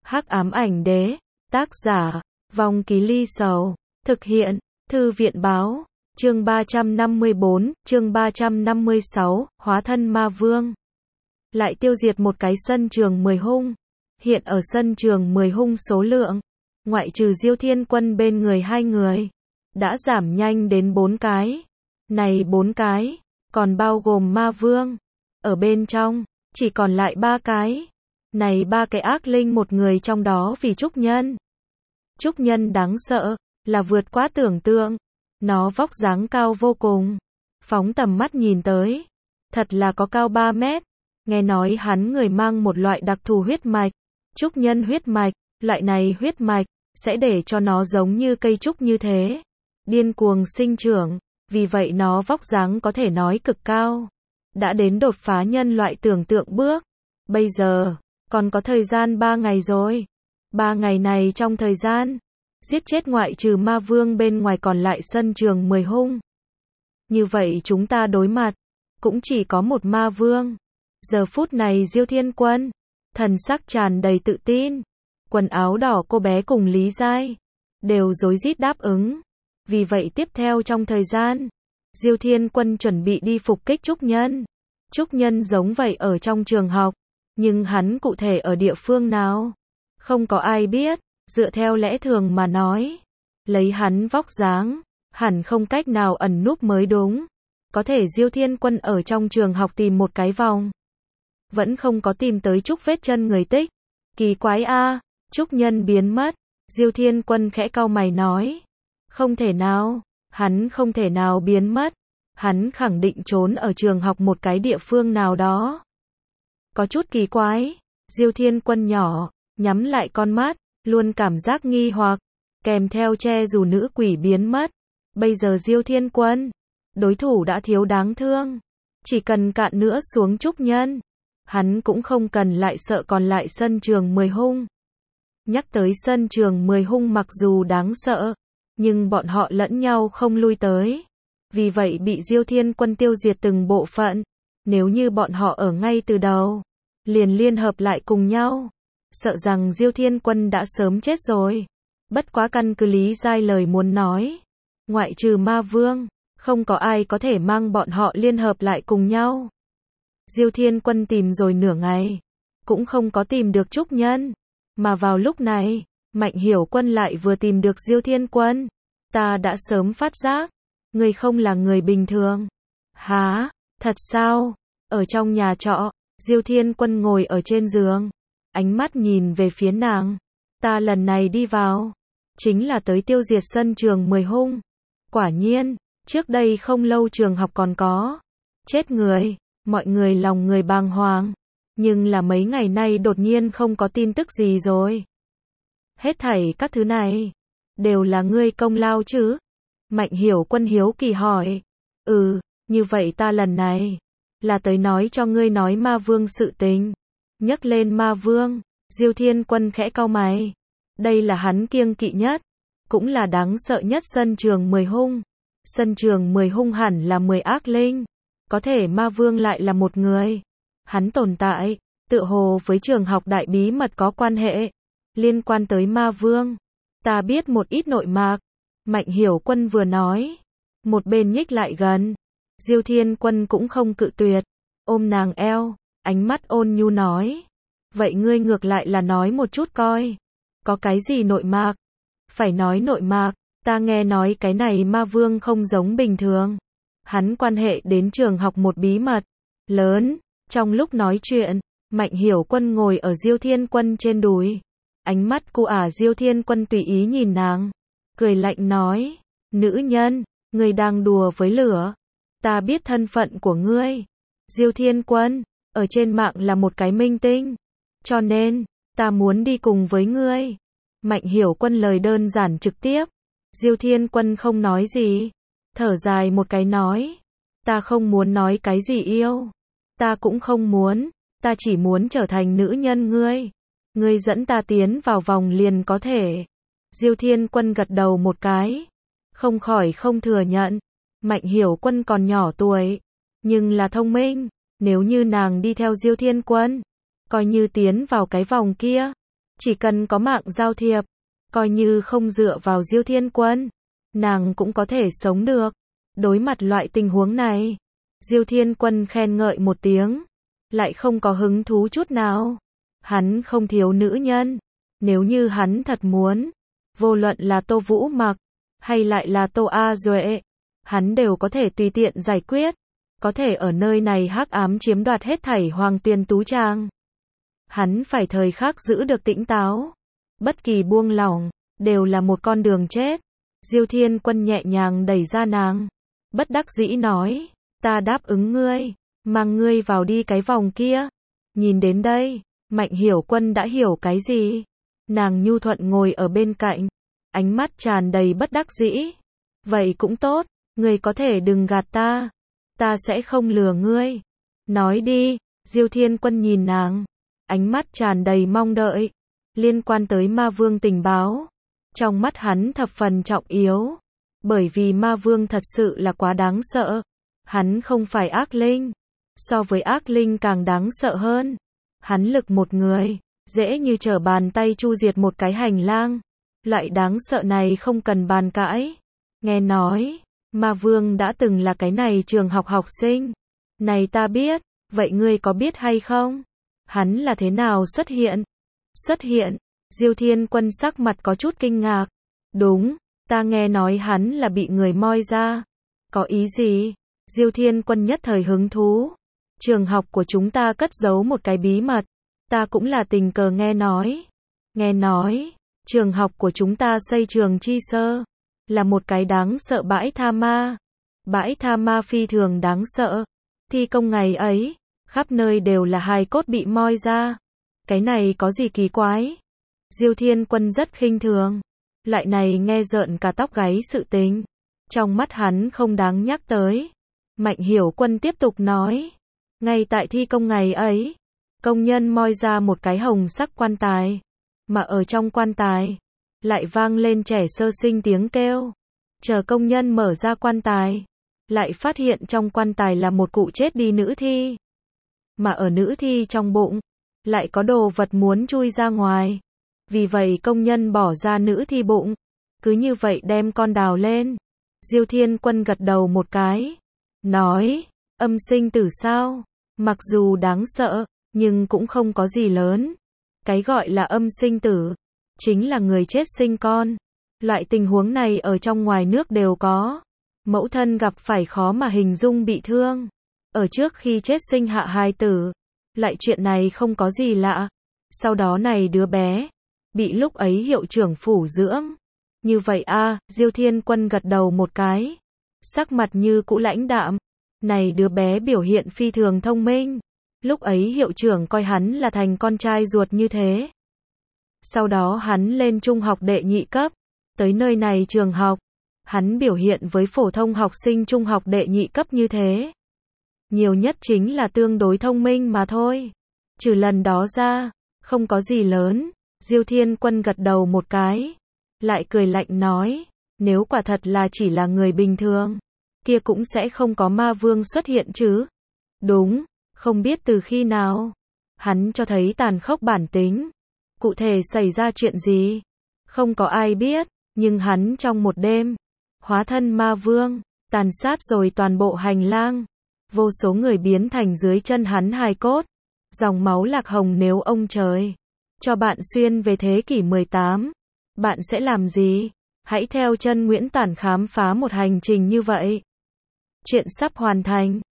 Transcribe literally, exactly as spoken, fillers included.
Hắc ám ảnh đế, tác giả, Vong Ký Ly Sầu, thực hiện, Thư viện báo, chương ba trăm năm mươi bốn, chương ba trăm năm mươi sáu, hóa thân ma vương. Lại tiêu diệt một cái sân trường mười hung. Hiện ở sân trường mười hung số lượng, ngoại trừ Diêu Thiên Quân bên người hai người, đã giảm nhanh đến bốn cái. Này bốn cái, còn bao gồm ma vương. Ở bên trong, chỉ còn lại ba cái. Này ba cái ác linh, một người trong đó vì trúc nhân. Trúc nhân đáng sợ, là vượt quá tưởng tượng. Nó vóc dáng cao vô cùng. Phóng tầm mắt nhìn tới, thật là có cao ba mét. Nghe nói hắn người mang một loại đặc thù huyết mạch, trúc nhân huyết mạch. Loại này huyết mạch sẽ để cho nó giống như cây trúc như thế, điên cuồng sinh trưởng. Vì vậy nó vóc dáng có thể nói cực cao, đã đến đột phá nhân loại tưởng tượng bước. Bây giờ còn có thời gian ba ngày rồi. Ba ngày này trong thời gian giết chết ngoại trừ ma vương bên ngoài còn lại sân trường mười hung. Như vậy chúng ta đối mặt cũng chỉ có một ma vương. Giờ phút này Diêu Thiên Quân thần sắc tràn đầy tự tin. Quần áo đỏ cô bé cùng Lý Giai đều rối rít đáp ứng. Vì vậy tiếp theo trong thời gian, Diêu Thiên Quân chuẩn bị đi phục kích trúc nhân. Trúc nhân giống vậy ở trong trường học, nhưng hắn cụ thể ở địa phương nào, không có ai biết. Dựa theo lẽ thường mà nói, lấy hắn vóc dáng, hẳn không cách nào ẩn núp mới đúng. Có thể Diêu Thiên Quân ở trong trường học tìm một cái vòng, vẫn không có tìm tới chút vết chân người tích. Kỳ quái a, trúc nhân biến mất. Diêu Thiên Quân khẽ cau mày nói, không thể nào, hắn không thể nào biến mất. Hắn khẳng định trốn ở trường học một cái địa phương nào đó. Có chút kỳ quái. Diêu Thiên Quân nhỏ, nhắm lại con mắt, luôn cảm giác nghi hoặc, kèm theo che dù nữ quỷ biến mất. Bây giờ Diêu Thiên Quân, đối thủ đã thiếu đáng thương. Chỉ cần cạn nữa xuống trúc nhân, hắn cũng không cần lại sợ còn lại sân trường mười hung. Nhắc tới sân trường mười hung mặc dù đáng sợ, nhưng bọn họ lẫn nhau không lui tới. Vì vậy bị Diêu Thiên Quân tiêu diệt từng bộ phận. Nếu như bọn họ ở ngay từ đầu, liền liên hợp lại cùng nhau, sợ rằng Diêu Thiên Quân đã sớm chết rồi. Bất quá căn cứ Lý Giai lời muốn nói, ngoại trừ ma vương, không có ai có thể mang bọn họ liên hợp lại cùng nhau. Diêu Thiên Quân tìm rồi nửa ngày, cũng không có tìm được trúc nhân. Mà vào lúc này, Mạnh Hiểu Quân lại vừa tìm được Diêu Thiên Quân. Ta đã sớm phát giác, ngươi không là người bình thường. Hả, thật sao? Ở trong nhà trọ, Diêu Thiên Quân ngồi ở trên giường, ánh mắt nhìn về phía nàng. Ta lần này đi vào, chính là tới tiêu diệt sân trường mười hung. Quả nhiên, trước đây không lâu trường học còn có chết người, mọi người lòng người bàng hoàng. Nhưng là mấy ngày nay đột nhiên không có tin tức gì rồi. Hết thảy các thứ này, đều là ngươi công lao chứ? Mạnh Hiểu Quân hiếu kỳ hỏi. Ừ, như vậy ta lần này, là tới nói cho ngươi nói ma vương sự tình. Nhắc lên ma vương, Diêu Thiên Quân khẽ cau mày. Đây là hắn kiêng kỵ nhất, cũng là đáng sợ nhất sân trường mười hung. Sân trường mười hung hẳn là mười ác linh, có thể ma vương lại là một người. Hắn tồn tại, tựa hồ với trường học đại bí mật có quan hệ, liên quan tới ma vương. Ta biết một ít nội mạc. Mạnh Hiểu Quân vừa nói, một bên nhích lại gần. Diêu Thiên Quân cũng không cự tuyệt, ôm nàng eo, ánh mắt ôn nhu nói. Vậy ngươi ngược lại là nói một chút coi, có cái gì nội mạc? Phải nói nội mạc, ta nghe nói cái này ma vương không giống bình thường. Hắn quan hệ đến trường học một bí mật lớn. Trong lúc nói chuyện, Mạnh Hiểu Quân ngồi ở Diêu Thiên Quân trên đùi. Ánh mắt cu ả Diêu Thiên Quân tùy ý nhìn nàng, cười lạnh nói, nữ nhân, ngươi đang đùa với lửa. Ta biết thân phận của ngươi. Diêu Thiên Quân, ở trên mạng là một cái minh tinh. Cho nên, ta muốn đi cùng với ngươi. Mạnh Hiểu Quân lời đơn giản trực tiếp. Diêu Thiên Quân không nói gì. Thở dài một cái nói, ta không muốn nói cái gì yêu. Ta cũng không muốn, ta chỉ muốn trở thành nữ nhân ngươi. Ngươi dẫn ta tiến vào vòng liền có thể. Diêu Thiên Quân gật đầu một cái, không khỏi không thừa nhận. Mạnh Hiểu Quân còn nhỏ tuổi, nhưng là thông minh. Nếu như nàng đi theo Diêu Thiên Quân, coi như tiến vào cái vòng kia, Chỉ cần có mạng giao thiệp, coi như không dựa vào Diêu Thiên Quân, nàng cũng có thể sống được. Đối mặt loại tình huống này, Diêu Thiên Quân khen ngợi một tiếng, lại không có hứng thú chút nào. Hắn không thiếu nữ nhân, nếu như hắn thật muốn, vô luận là Tô Vũ Mặc, hay lại là Tô A Duệ, hắn đều có thể tùy tiện giải quyết, có thể ở nơi này hắc ám chiếm đoạt hết thảy Hoàng Tuyền Tú Trang. Hắn phải thời khắc giữ được tĩnh táo, bất kỳ buông lỏng, đều là một con đường chết. Diêu Thiên Quân nhẹ nhàng đẩy ra nàng, bất đắc dĩ nói, ta đáp ứng ngươi, mang ngươi vào đi cái vòng kia. Nhìn đến đây, Mạnh Hiểu Quân đã hiểu cái gì. Nàng nhu thuận ngồi ở bên cạnh, ánh mắt tràn đầy bất đắc dĩ. Vậy cũng tốt, ngươi có thể đừng gạt ta, ta sẽ không lừa ngươi. Nói đi. Diêu Thiên Quân nhìn nàng, ánh mắt tràn đầy mong đợi. Liên quan tới Ma Vương tình báo, trong mắt hắn thập phần trọng yếu, bởi vì Ma Vương thật sự là quá đáng sợ. Hắn không phải ác linh, so với ác linh càng đáng sợ hơn. Hắn lực một người, dễ như trở bàn tay chu diệt một cái hành lang. Loại đáng sợ này không cần bàn cãi. Nghe nói, Ma Vương đã từng là cái này trường học học sinh. Này ta biết, vậy ngươi có biết hay không? Hắn là thế nào xuất hiện? Xuất hiện? Diêu Thiên Quân sắc mặt có chút kinh ngạc. Đúng, ta nghe nói hắn là bị người moi ra. Có ý gì? Diêu Thiên Quân nhất thời hứng thú. Trường học của chúng ta cất giấu một cái bí mật. Ta cũng là tình cờ nghe nói. Nghe nói, trường học của chúng ta xây trường chi sơ, là một cái đáng sợ bãi tha ma. Bãi tha ma phi thường đáng sợ. Thi công ngày ấy, khắp nơi đều là hài cốt bị moi ra. Cái này có gì kỳ quái? Diêu Thiên Quân rất khinh thường. Loại này nghe rợn cả tóc gáy sự tình, trong mắt hắn không đáng nhắc tới. Mạnh Hiểu Quân tiếp tục nói, ngay tại thi công ngày ấy, công nhân moi ra một cái hồng sắc quan tài, mà ở trong quan tài lại vang lên trẻ sơ sinh tiếng kêu. Chờ công nhân mở ra quan tài, lại phát hiện trong quan tài là một cụ chết đi nữ thi, mà ở nữ thi trong bụng lại có đồ vật muốn chui ra ngoài. Vì vậy công nhân bỏ ra nữ thi bụng, cứ như vậy đem con đào lên. Diêu Thiên Quân gật đầu một cái, nói, âm sinh tử sao? Mặc dù đáng sợ, nhưng cũng không có gì lớn. Cái gọi là âm sinh tử, chính là người chết sinh con. Loại tình huống này ở trong ngoài nước đều có. Mẫu thân gặp phải khó mà hình dung bị thương, ở trước khi chết sinh hạ hài tử. Lại chuyện này không có gì lạ. Sau đó này đứa bé bị lúc ấy hiệu trưởng phủ dưỡng. Như vậy a, à, Diêu Thiên Quân gật đầu một cái, sắc mặt như cũ lãnh đạm. Này đứa bé biểu hiện phi thường thông minh. Lúc ấy hiệu trưởng coi hắn là thành con trai ruột như thế. Sau đó hắn lên trung học đệ nhị cấp, tới nơi này trường học, hắn biểu hiện với phổ thông học sinh trung học đệ nhị cấp như thế. Nhiều nhất chính là tương đối thông minh mà thôi. Trừ lần đó ra, không có gì lớn. Diêu Thiên Quân gật đầu một cái, lại cười lạnh nói, nếu quả thật là chỉ là người bình thường, kia cũng sẽ không có Ma Vương xuất hiện chứ. Đúng, không biết từ khi nào, hắn cho thấy tàn khốc bản tính. Cụ thể xảy ra chuyện gì, không có ai biết, nhưng hắn trong một đêm, hóa thân Ma Vương, tàn sát rồi toàn bộ hành lang. Vô số người biến thành dưới chân hắn hài cốt. Dòng máu lạc hồng, nếu ông trời cho bạn xuyên về thế kỷ mười tám, bạn sẽ làm gì? Hãy theo chân Nguyễn Tản khám phá một hành trình như vậy. Chuyện sắp hoàn thành.